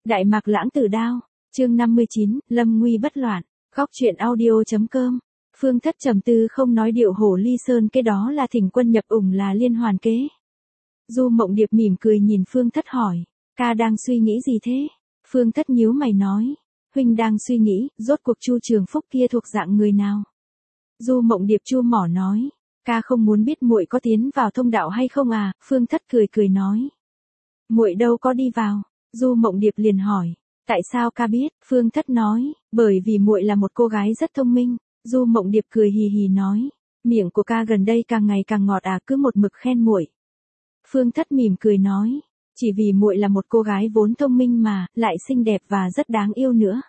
Đại Mạc Lãng Tử Đao, chương 59, lâm nguy bất loạn, góc truyện audio.com. Phương Thất trầm tư không nói điệu hổ ly sơn cái đó là thỉnh quân nhập ủng là liên hoàn kế. Du Mộng Điệp mỉm cười nhìn Phương Thất hỏi, ca đang suy nghĩ gì thế? Phương Thất nhíu mày nói, huynh đang suy nghĩ, rốt cuộc Chu Trường Phúc kia thuộc dạng người nào? Du Mộng Điệp chua mỏ nói, ca không muốn biết muội có tiến vào thông đạo hay không à? Phương Thất cười cười nói, muội đâu có đi vào. Du Mộng Điệp liền hỏi, tại sao ca biết? Phương Thất nói, bởi vì muội là một cô gái rất thông minh. Du Mộng Điệp cười hì hì nói, miệng của ca gần đây càng ngày càng ngọt à, cứ một mực khen muội. Phương Thất mỉm cười nói, chỉ vì muội là một cô gái vốn thông minh mà, lại xinh đẹp và rất đáng yêu nữa.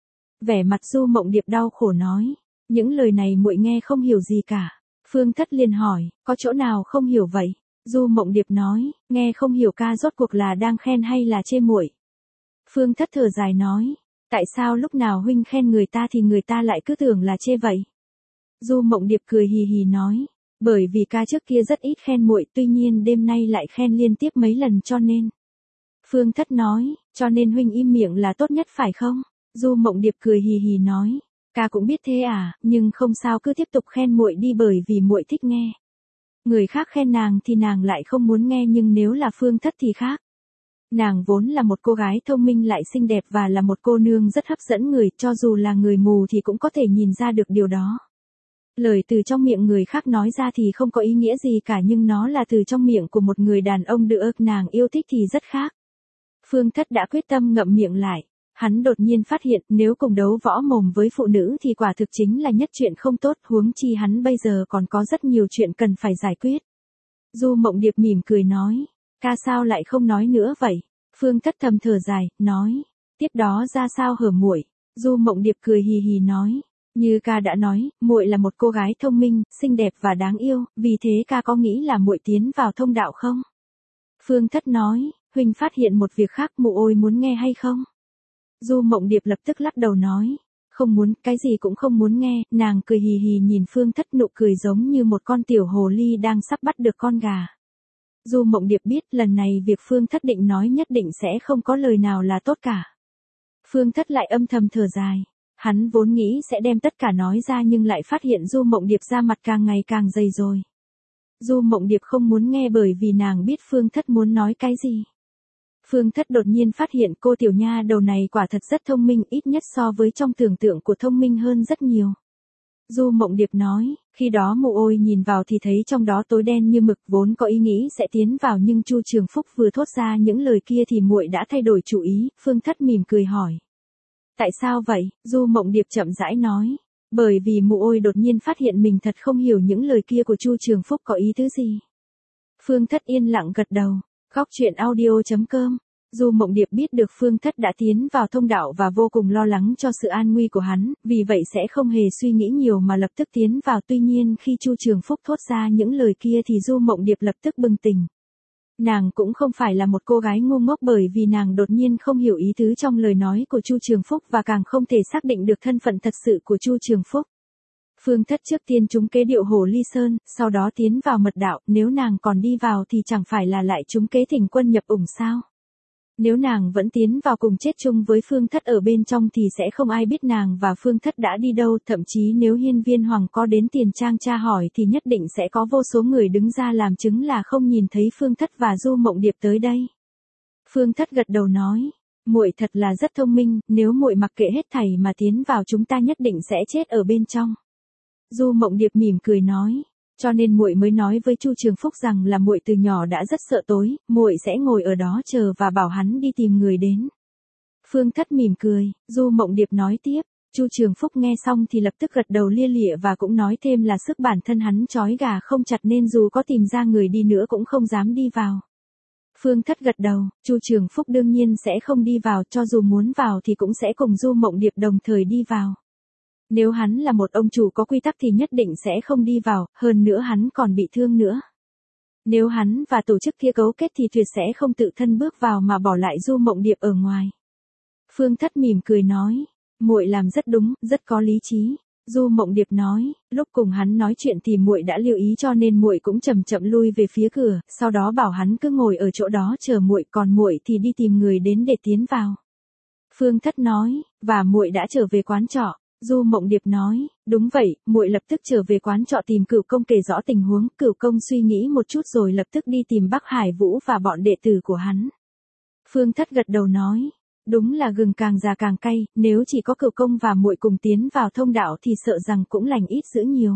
Vẻ mặt Du Mộng Điệp đau khổ nói, những lời này muội nghe không hiểu gì cả. Phương Thất liền hỏi, có chỗ nào không hiểu vậy? Du Mộng Điệp nói, nghe không hiểu ca rốt cuộc là đang khen hay là chê muội. Phương Thất thở dài nói, tại sao lúc nào huynh khen người ta thì người ta lại cứ tưởng là chê vậy? Du Mộng Điệp cười hì hì nói, bởi vì ca trước kia rất ít khen muội, tuy nhiên đêm nay lại khen liên tiếp mấy lần cho nên. Phương Thất nói, cho nên huynh im miệng là tốt nhất phải không? Du Mộng Điệp cười hì hì nói, ca cũng biết thế à, nhưng không sao, cứ tiếp tục khen muội đi bởi vì muội thích nghe. Người khác khen nàng thì nàng lại không muốn nghe, nhưng nếu là Phương Thất thì khác. Nàng vốn là một cô gái thông minh lại xinh đẹp và là một cô nương rất hấp dẫn người, cho dù là người mù thì cũng có thể nhìn ra được điều đó. Lời từ trong miệng người khác nói ra thì không có ý nghĩa gì cả, nhưng nó là từ trong miệng của một người đàn ông được nàng yêu thích thì rất khác. Phương Thất đã quyết tâm ngậm miệng lại. Hắn đột nhiên phát hiện nếu cùng đấu võ mồm với phụ nữ thì quả thực chính là nhất chuyện không tốt, huống chi hắn bây giờ còn có rất nhiều chuyện cần phải giải quyết. Du Mộng Điệp mỉm cười nói, ca sao lại không nói nữa vậy? Phương Thất thầm thở dài, nói, tiếp đó ra sao hở muội? Du Mộng Điệp cười hì hì nói, như ca đã nói, muội là một cô gái thông minh, xinh đẹp và đáng yêu, vì thế ca có nghĩ là muội tiến vào thông đạo không? Phương Thất nói, huynh phát hiện một việc khác, mụ ôi muốn nghe hay không? Du Mộng Điệp lập tức lắc đầu nói, không muốn, cái gì cũng không muốn nghe. Nàng cười hì hì nhìn Phương Thất, nụ cười giống như một con tiểu hồ ly đang sắp bắt được con gà. Du Mộng Điệp biết lần này việc Phương Thất định nói nhất định sẽ không có lời nào là tốt cả. Phương Thất lại âm thầm thở dài. Hắn vốn nghĩ sẽ đem tất cả nói ra nhưng lại phát hiện Du Mộng Điệp ra mặt càng ngày càng dày rồi. Du Mộng Điệp không muốn nghe bởi vì nàng biết Phương Thất muốn nói cái gì. Phương Thất đột nhiên phát hiện cô tiểu nha đầu này quả thật rất thông minh, ít nhất so với trong tưởng tượng của thông minh hơn rất nhiều. Du Mộng Điệp nói, khi đó mụ ôi nhìn vào thì thấy trong đó tối đen như mực, vốn có ý nghĩ sẽ tiến vào nhưng Chu Trường Phúc vừa thốt ra những lời kia thì muội đã thay đổi chủ ý. Phương Thất mỉm cười hỏi, tại sao vậy? Du Mộng Điệp chậm rãi nói, bởi vì mụ ôi đột nhiên phát hiện mình thật không hiểu những lời kia của Chu Trường Phúc có ý tứ gì. Phương Thất yên lặng gật đầu. Góc truyện audio.com. Du Mộng Điệp biết được Phương Thất đã tiến vào thông đạo và vô cùng lo lắng cho sự an nguy của hắn, vì vậy sẽ không hề suy nghĩ nhiều mà lập tức tiến vào. Tuy nhiên khi Chu Trường Phúc thốt ra những lời kia thì Du Mộng Điệp lập tức bừng tỉnh. Nàng cũng không phải là một cô gái ngu ngốc, bởi vì nàng đột nhiên không hiểu ý tứ trong lời nói của Chu Trường Phúc và càng không thể xác định được thân phận thật sự của Chu Trường Phúc. Phương Thất trước tiên trúng kế điệu hổ ly sơn, sau đó tiến vào mật đạo, nếu nàng còn đi vào thì chẳng phải là lại trúng kế thỉnh quân nhập ủng sao? Nếu nàng vẫn tiến vào cùng chết chung với Phương Thất ở bên trong thì sẽ không ai biết nàng và Phương Thất đã đi đâu, thậm chí nếu Hiên Viên Hoàng có đến Tiền Trang tra hỏi thì nhất định sẽ có vô số người đứng ra làm chứng là không nhìn thấy Phương Thất và Du Mộng Điệp tới đây. Phương Thất gật đầu nói, muội thật là rất thông minh, nếu muội mặc kệ hết thảy mà tiến vào chúng ta nhất định sẽ chết ở bên trong. Du Mộng Điệp mỉm cười nói, cho nên muội mới nói với Chu Trường Phúc rằng là muội từ nhỏ đã rất sợ tối, muội sẽ ngồi ở đó chờ và bảo hắn đi tìm người đến. Phương Thất mỉm cười. Du Mộng Điệp nói tiếp, Chu Trường Phúc nghe xong thì lập tức gật đầu lia lịa và cũng nói thêm là sức bản thân hắn trói gà không chặt nên dù có tìm ra người đi nữa cũng không dám đi vào. Phương Thất gật đầu, Chu Trường Phúc đương nhiên sẽ không đi vào, cho dù muốn vào thì cũng sẽ cùng Du Mộng Điệp đồng thời đi vào. Nếu hắn là một ông chủ có quy tắc thì nhất định sẽ không đi vào, hơn nữa hắn còn bị thương nữa. Nếu hắn và tổ chức kia cấu kết thì tuyệt sẽ không tự thân bước vào mà bỏ lại Du Mộng Điệp ở ngoài. Phương Thất mỉm cười nói, muội làm rất đúng, rất có lý trí. Du Mộng Điệp nói, lúc cùng hắn nói chuyện thì muội đã lưu ý cho nên muội cũng chậm chậm lui về phía cửa, sau đó bảo hắn cứ ngồi ở chỗ đó chờ muội, còn muội thì đi tìm người đến để tiến vào. Phương Thất nói, và muội đã trở về quán trọ. Du Mộng Điệp nói, đúng vậy, muội lập tức trở về quán trọ tìm Cửu Công kể rõ tình huống. Cửu Công suy nghĩ một chút rồi lập tức đi tìm Bắc Hải Vũ và bọn đệ tử của hắn. Phương Thất gật đầu nói, đúng là gừng càng già càng cay, nếu chỉ có Cửu Công và muội cùng tiến vào thông đạo thì sợ rằng cũng lành ít dữ nhiều.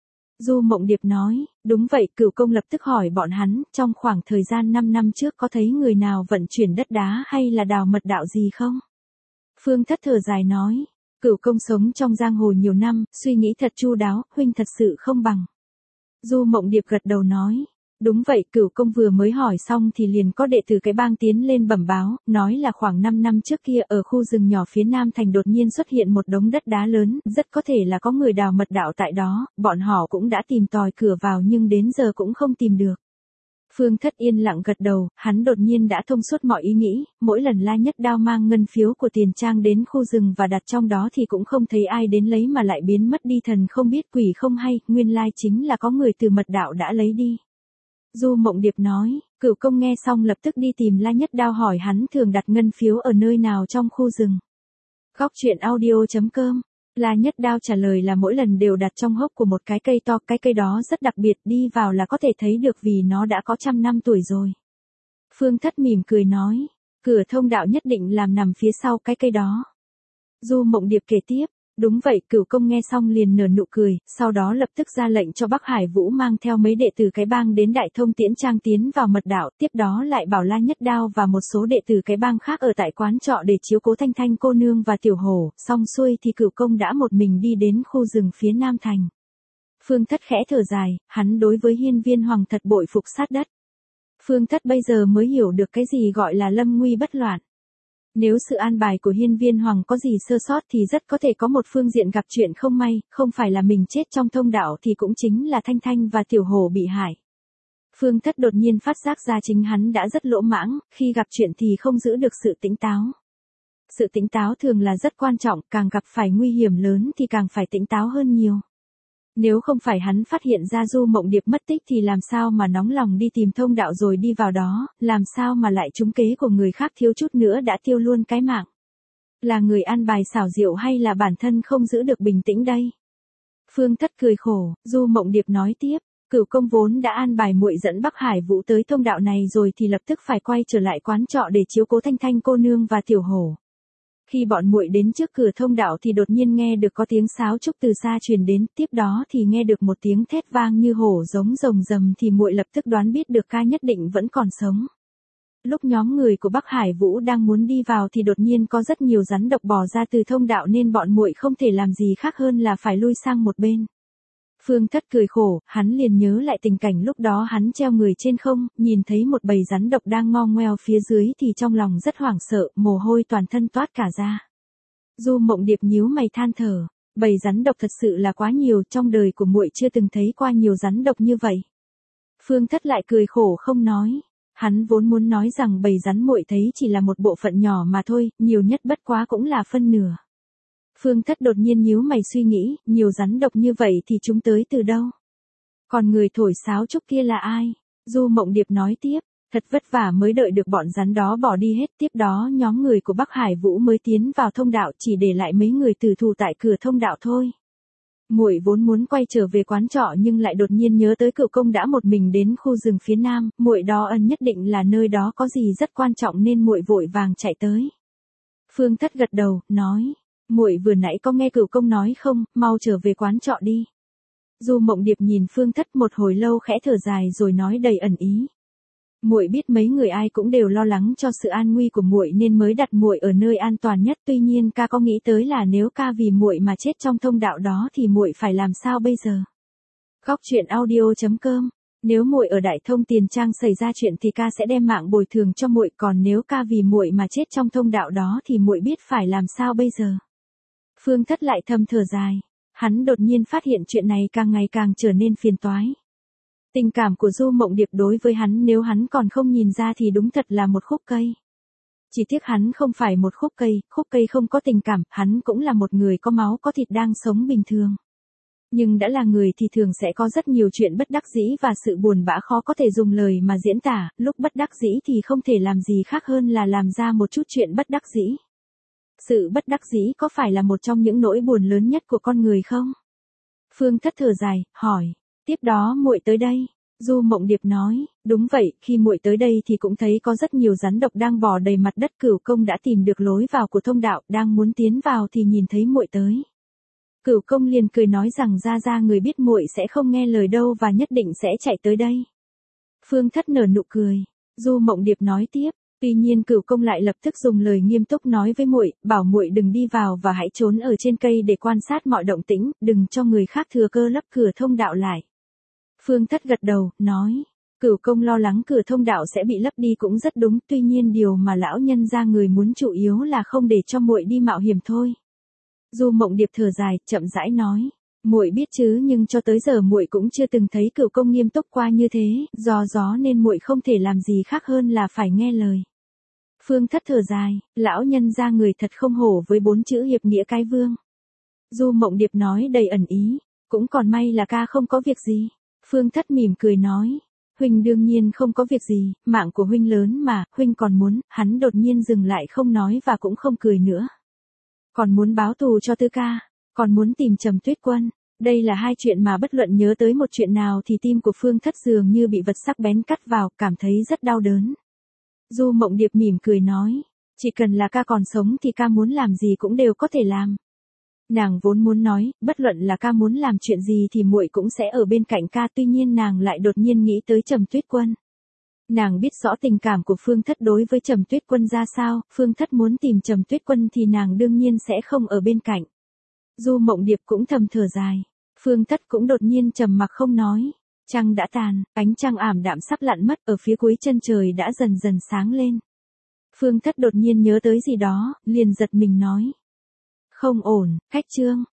Du Mộng Điệp nói, đúng vậy, Cửu Công lập tức hỏi bọn hắn, trong khoảng thời gian 5 năm trước có thấy người nào vận chuyển đất đá hay là đào mật đạo gì không? Phương Thất thở dài nói, Cửu Công sống trong giang hồ nhiều năm, suy nghĩ thật chu đáo, huynh thật sự không bằng. Du Mộng Điệp gật đầu nói, đúng vậy, Cửu Công vừa mới hỏi xong thì liền có đệ tử cái bang tiến lên bẩm báo, nói là khoảng 5 năm trước kia ở khu rừng nhỏ phía nam thành đột nhiên xuất hiện một đống đất đá lớn, rất có thể là có người đào mật đạo tại đó, bọn họ cũng đã tìm tòi cửa vào nhưng đến giờ cũng không tìm được. Phương Thất yên lặng gật đầu, hắn đột nhiên đã thông suốt mọi ý nghĩ, mỗi lần La Nhất Đao mang ngân phiếu của Tiền Trang đến khu rừng và đặt trong đó thì cũng không thấy ai đến lấy mà lại biến mất đi, thần không biết quỷ không hay, nguyên lai chính là có người từ mật đạo đã lấy đi. Du Mộng Điệp nói, Cửu Công nghe xong lập tức đi tìm La Nhất Đao hỏi hắn thường đặt ngân phiếu ở nơi nào trong khu rừng. Góc truyện audio.com. La Nhất Đao trả lời là mỗi lần đều đặt trong hốc của một cái cây to, cái cây đó rất đặc biệt, đi vào là có thể thấy được vì nó đã có 100 năm tuổi rồi. Phương Thất mỉm cười nói, cửa thông đạo nhất định làm nằm phía sau cái cây đó. Du Mộng Điệp kể tiếp, đúng vậy, Cửu Công nghe xong liền nở nụ cười, sau đó lập tức ra lệnh cho Bắc Hải Vũ mang theo mấy đệ tử cái bang đến Đại Thông Tiễn Trang tiến vào mật đạo, tiếp đó lại bảo La Nhất Đao và một số đệ tử cái bang khác ở tại quán trọ để chiếu cố Thanh Thanh cô nương và Tiểu Hổ, xong xuôi thì Cửu Công đã một mình đi đến khu rừng phía nam thành. Phương Thất khẽ thở dài, hắn đối với Hiên Viên Hoàng thật bội phục sát đất. Phương Thất bây giờ mới hiểu được cái gì gọi là lâm nguy bất loạn. Nếu sự an bài của Hiên Viên Hoàng có gì sơ sót thì rất có thể có một phương diện gặp chuyện không may, không phải là mình chết trong thông đạo thì cũng chính là Thanh Thanh và Tiểu Hổ bị hại. Phương Thất đột nhiên phát giác ra chính hắn đã rất lỗ mãng, khi gặp chuyện thì không giữ được sự tỉnh táo. Sự tỉnh táo thường là rất quan trọng, càng gặp phải nguy hiểm lớn thì càng phải tỉnh táo hơn nhiều. Nếu không phải hắn phát hiện ra Du Mộng Điệp mất tích thì làm sao mà nóng lòng đi tìm thông đạo rồi đi vào đó, làm sao mà lại trúng kế của người khác thiếu chút nữa đã tiêu luôn cái mạng. Là người an bài xảo diệu hay là bản thân không giữ được bình tĩnh đây? Phương Thất cười khổ, Du Mộng Điệp nói tiếp, Cửu Công vốn đã an bài muội dẫn Bắc Hải Vũ tới thông đạo này rồi thì lập tức phải quay trở lại quán trọ để chiếu cố Thanh Thanh cô nương và Tiểu Hổ. Khi bọn muội đến trước cửa thông đạo thì đột nhiên nghe được có tiếng sáo trúc từ xa truyền đến, tiếp đó thì nghe được một tiếng thét vang như hổ giống rồng rầm thì muội lập tức đoán biết được ca nhất định vẫn còn sống. Lúc nhóm người của Bắc Hải Vũ đang muốn đi vào thì đột nhiên có rất nhiều rắn độc bò ra từ thông đạo nên bọn muội không thể làm gì khác hơn là phải lui sang một bên. Phương Thất cười khổ, hắn liền nhớ lại tình cảnh lúc đó hắn treo người trên không, nhìn thấy một bầy rắn độc đang ngo ngoeo phía dưới thì trong lòng rất hoảng sợ, mồ hôi toàn thân toát cả ra. Du Mộng Điệp nhíu mày than thở, bầy rắn độc thật sự là quá nhiều, trong đời của muội chưa từng thấy qua nhiều rắn độc như vậy. Phương Thất lại cười khổ không nói, hắn vốn muốn nói rằng bầy rắn muội thấy chỉ là một bộ phận nhỏ mà thôi, nhiều nhất bất quá cũng là phân nửa. Phương Thất đột nhiên nhíu mày suy nghĩ, nhiều rắn độc như vậy thì chúng tới từ đâu? Còn người thổi sáo trúc kia là ai? Du Mộng Điệp nói tiếp, thật vất vả mới đợi được bọn rắn đó bỏ đi hết, tiếp đó nhóm người của Bắc Hải Vũ mới tiến vào thông đạo, chỉ để lại mấy người tử thủ tại cửa thông đạo thôi. Muội vốn muốn quay trở về quán trọ nhưng lại đột nhiên nhớ tới Cửu Công đã một mình đến khu rừng phía nam, muội đó ân nhất định là nơi đó có gì rất quan trọng nên muội vội vàng chạy tới. Phương Thất gật đầu, nói, muội vừa nãy có nghe Cửu Công nói không, mau trở về quán trọ đi. Du Mộng Điệp nhìn Phương Thất một hồi lâu khẽ thở dài rồi nói đầy ẩn ý. Muội biết mấy người ai cũng đều lo lắng cho sự an nguy của muội nên mới đặt muội ở nơi an toàn nhất, tuy nhiên ca có nghĩ tới là nếu ca vì muội mà chết trong thông đạo đó thì muội phải làm sao bây giờ? Góc truyện audio.com. Nếu muội ở Đại Thông Tiền Trang xảy ra chuyện thì ca sẽ đem mạng bồi thường cho muội, còn nếu ca vì muội mà chết trong thông đạo đó thì muội biết phải làm sao bây giờ? Phương Thất lại thầm thở dài, hắn đột nhiên phát hiện chuyện này càng ngày càng trở nên phiền toái. Tình cảm của Du Mộng Điệp đối với hắn nếu hắn còn không nhìn ra thì đúng thật là một khúc cây. Chỉ tiếc hắn không phải một khúc cây không có tình cảm, hắn cũng là một người có máu có thịt đang sống bình thường. Nhưng đã là người thì thường sẽ có rất nhiều chuyện bất đắc dĩ và sự buồn bã khó có thể dùng lời mà diễn tả, lúc bất đắc dĩ thì không thể làm gì khác hơn là làm ra một chút chuyện bất đắc dĩ. Sự bất đắc dĩ có phải là một trong những nỗi buồn lớn nhất của con người không? Phương Thất thở dài, hỏi. Tiếp đó muội tới đây. Du Mộng Điệp nói, đúng vậy, khi muội tới đây thì cũng thấy có rất nhiều rắn độc đang bò đầy mặt đất. Cửu Công đã tìm được lối vào của thông đạo, đang muốn tiến vào thì nhìn thấy muội tới. Cửu Công liền cười nói rằng ra người biết muội sẽ không nghe lời đâu và nhất định sẽ chạy tới đây. Phương Thất nở nụ cười. Du Mộng Điệp nói tiếp, tuy nhiên Cửu Công lại lập tức dùng lời nghiêm túc nói với muội, bảo muội đừng đi vào và hãy trốn ở trên cây để quan sát mọi động tĩnh, đừng cho người khác thừa cơ lấp cửa thông đạo lại. Phương Thất gật đầu, nói, Cửu Công lo lắng cửa thông đạo sẽ bị lấp đi cũng rất đúng, tuy nhiên điều mà lão nhân gia người muốn chủ yếu là không để cho muội đi mạo hiểm thôi. Du Mộng Điệp thở dài, chậm rãi nói, muội biết chứ, nhưng cho tới giờ muội cũng chưa từng thấy Cửu Công nghiêm túc qua như thế, do gió nên muội không thể làm gì khác hơn là phải nghe lời. Phương Thất thở dài, lão nhân gia người thật không hổ với 4 chữ hiệp nghĩa cái vương. Du Mộng Điệp nói đầy ẩn ý, cũng còn may là ca không có việc gì. Phương Thất mỉm cười nói, huynh đương nhiên không có việc gì, mạng của huynh lớn mà, huynh còn muốn, hắn đột nhiên dừng lại không nói và cũng không cười nữa. Còn muốn báo thù cho Tư ca, còn muốn tìm Trầm Tuyết Quân. Đây là hai chuyện mà bất luận nhớ tới một chuyện nào thì tim của Phương Thất dường như bị vật sắc bén cắt vào, cảm thấy rất đau đớn. Du Mộng Điệp mỉm cười nói, chỉ cần là ca còn sống thì ca muốn làm gì cũng đều có thể làm. Nàng vốn muốn nói, bất luận là ca muốn làm chuyện gì thì muội cũng sẽ ở bên cạnh ca, tuy nhiên nàng lại đột nhiên nghĩ tới Trầm Tuyết Quân. Nàng biết rõ tình cảm của Phương Thất đối với Trầm Tuyết Quân ra sao, Phương Thất muốn tìm Trầm Tuyết Quân thì nàng đương nhiên sẽ không ở bên cạnh. Du Mộng Điệp cũng thầm thở dài. Phương Thất cũng đột nhiên trầm mặc không nói. Trăng đã tàn, ánh trăng ảm đạm sắp lặn mất, ở phía cuối chân trời đã dần dần sáng lên. Phương Thất đột nhiên nhớ tới gì đó, liền giật mình nói. Không ổn, Khách Trương.